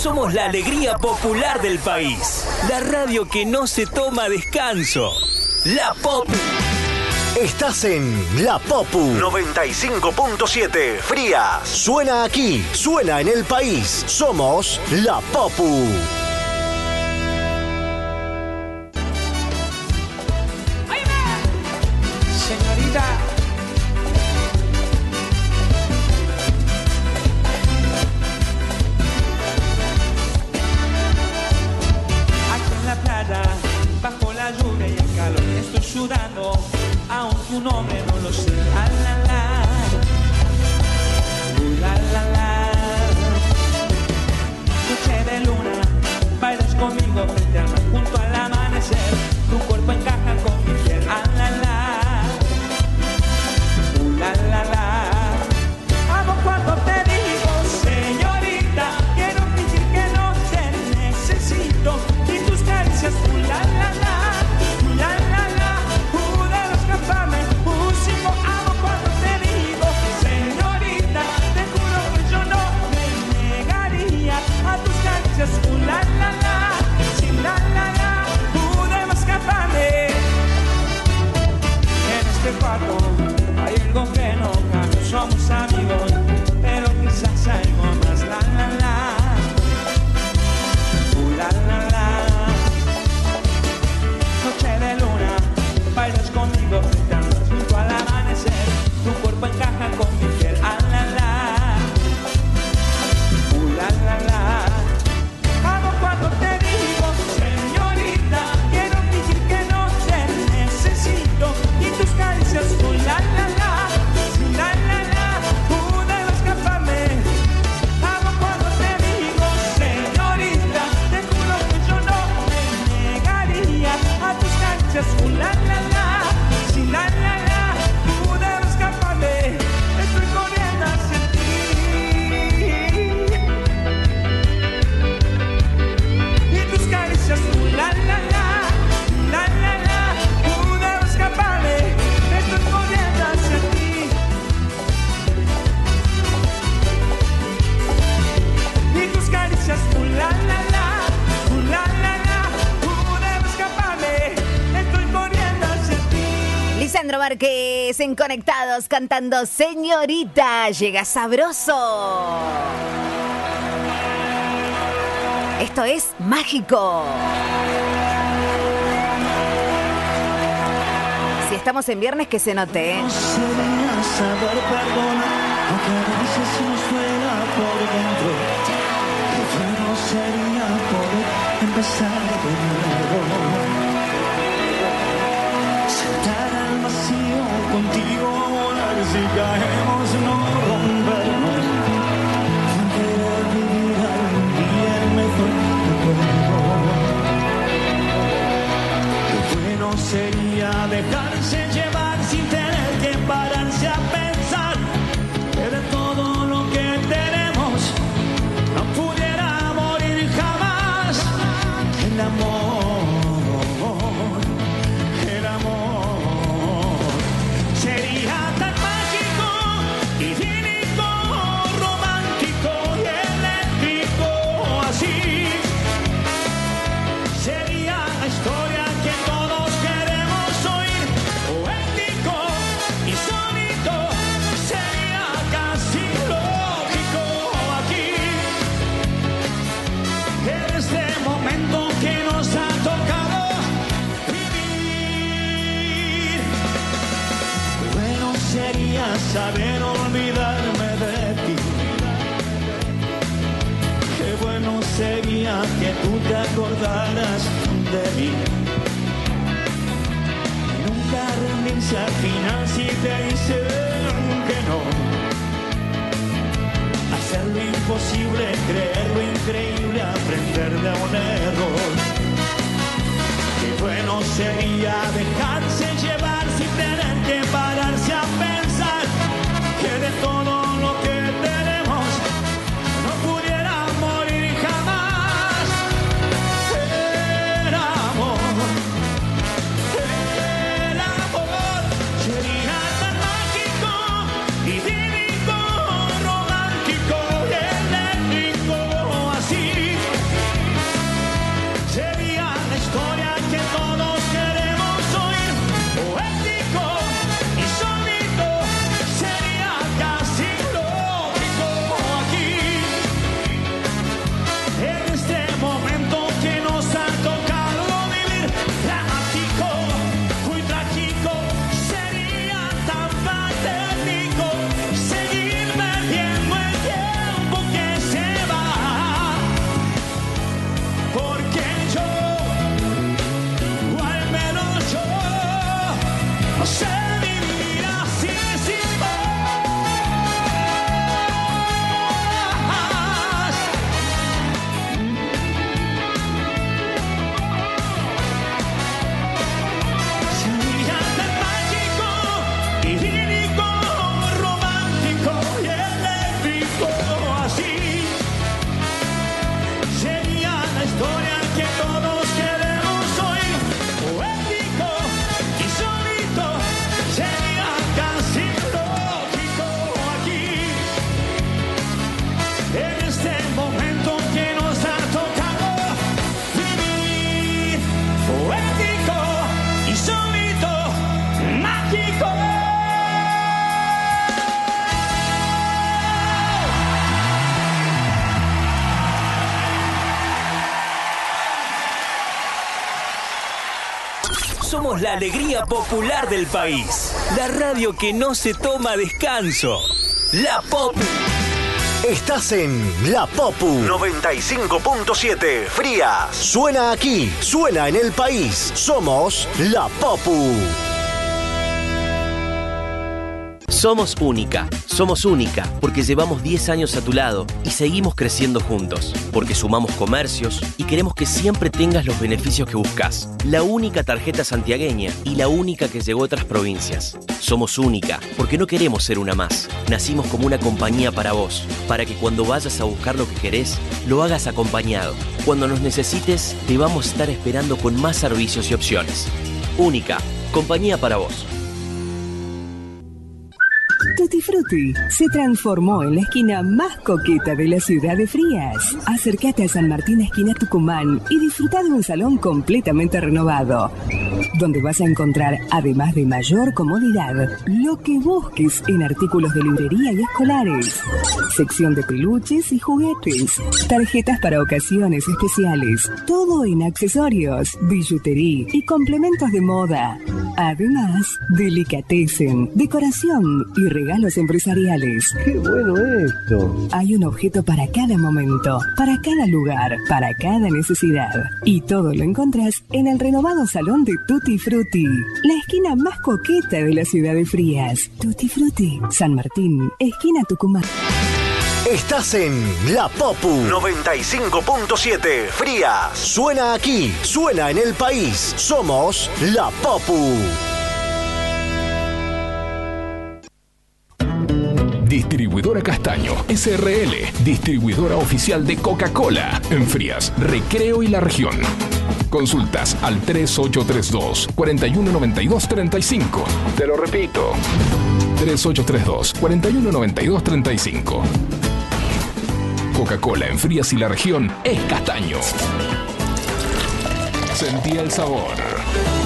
Somos la alegría popular del país. La radio que no se toma descanso. La Popu. Estás en La Popu 95.7 Frías. Suena aquí, suena en el país. Somos La Popu. Señorita. Aquí en la playa, bajo la lluvia y el calor, estoy sudando, aunque tu nombre no lo sé. Ah, la, la. La, la, la. Noche de luna, bailas conmigo frente al mar, junto al amanecer, tu cuerpo encaja con mi piel. Ah, la, la. La, la, la. Amo cuando te digo, señorita, quiero fingir que no te necesito, y tus caricias, la, la, la. La, la, la. Debo escaparme, sigo. Amo cuando te digo, señorita, te juro que yo no me negaría a tus caricias, la, la, la. Sí, la, la, la. Debo escaparme. En este cuarto hay algo que no cambia, somos amigos, pero quizás algo más. La, la, la. La, la, la. Noche de luna, bailas conmigo frente al mar, junto al amanecer, tu cuerpo encaja con mi piel. Ah, la, la. La, la, la. Amo cuando te digo, señorita, quiero fingir que no te necesito, y tus caricias, la, la, la. La, la, la. Debo escaparme. Amo cuando te digo, señorita, te juro que yo no me negaría a tus caricias, la, la, la. Sí, la, la, la. Debo escaparme. Estoy corriendo hacia ti. Y tus caricias, la, la, la. La, la, la. Debo escaparme. Estoy corriendo hacia ti. Y tus caricias, la, la, la. La, la, la. Debo escaparme. Estoy corriendo hacia ti. Lisandro Márquez en Conectados cantando Señorita, llega sabroso. Esto es mágico. Si estamos en viernes, que se note, ¿eh? No sería saber perdonar, aunque a veces nos duela por dentro. Qué bueno sería poder empezar de nuevo. Sentar al vacío contigo, volar si caemos, no rompernos. No querer vivir algún día el mejor recuerdo. Qué bueno sería dejarse llevar sin tener que pararse a pensar que de todo lo que tenemos no pudiera morir jamás. El amor sería tan mágico, idílico, romántico y eléctrico así. Sería la historia que todos queremos oír, poético y sólido, sería casi lógico aquí. En este momento que nos ha tocado vivir, bueno sería saber olvidarme de ti. Qué bueno sería que tú te acordaras de mí. Nunca rendirse al final si te dicen que no. Hacer lo imposible, creer lo increíble, aprender de un error. Qué bueno sería dejarse llevar sin tener que pararse a pensar que de todo lo que tenemos no pudiera morir jamás. El amor sería tan mágico, idílico, romántico y eléctrico así. Somos la alegría popular del país. La radio que no se toma descanso. La Popu. Estás en La Popu 95.7 Frías. Suena aquí, suena en el país. Somos La Popu. Somos única, porque llevamos 10 años a tu lado y seguimos creciendo juntos, porque sumamos comercios y queremos que siempre tengas los beneficios que buscas. La única tarjeta santiagueña y la única que llegó a otras provincias. Somos única, porque no queremos ser una más. Nacimos como una compañía para vos, para que cuando vayas a buscar lo que querés, lo hagas acompañado. Cuando nos necesites, te vamos a estar esperando con más servicios y opciones. Única, compañía para vos. Tutti Frutti se transformó en la esquina más coqueta de la ciudad de Frías. Acércate a San Martín, esquina Tucumán, y disfruta de un salón completamente renovado, donde vas a encontrar, además de mayor comodidad, lo que busques en artículos de librería y escolares. Sección de peluches y juguetes, tarjetas para ocasiones especiales, todo en accesorios, billutería y complementos de moda. Además, delicatessen, decoración y regalos empresariales. ¡Qué bueno esto! Hay un objeto para cada momento, para cada lugar, para cada necesidad. Y todo lo encontrás en el renovado salón de Tutti Frutti, la esquina más coqueta de la ciudad de Frías. Tutti Frutti, San Martín, esquina Tucumán. Estás en La Popu 95.7 Frías. Suena aquí, suena en el país. Somos La Popu. Distribuidora Castaño, SRL, distribuidora oficial de Coca-Cola, en Frías, Recreo y la región. Consultas al 3832-419235. Te lo repito, 3832-419235. Coca-Cola en Frías y la región es Castaño. Sentí el sabor.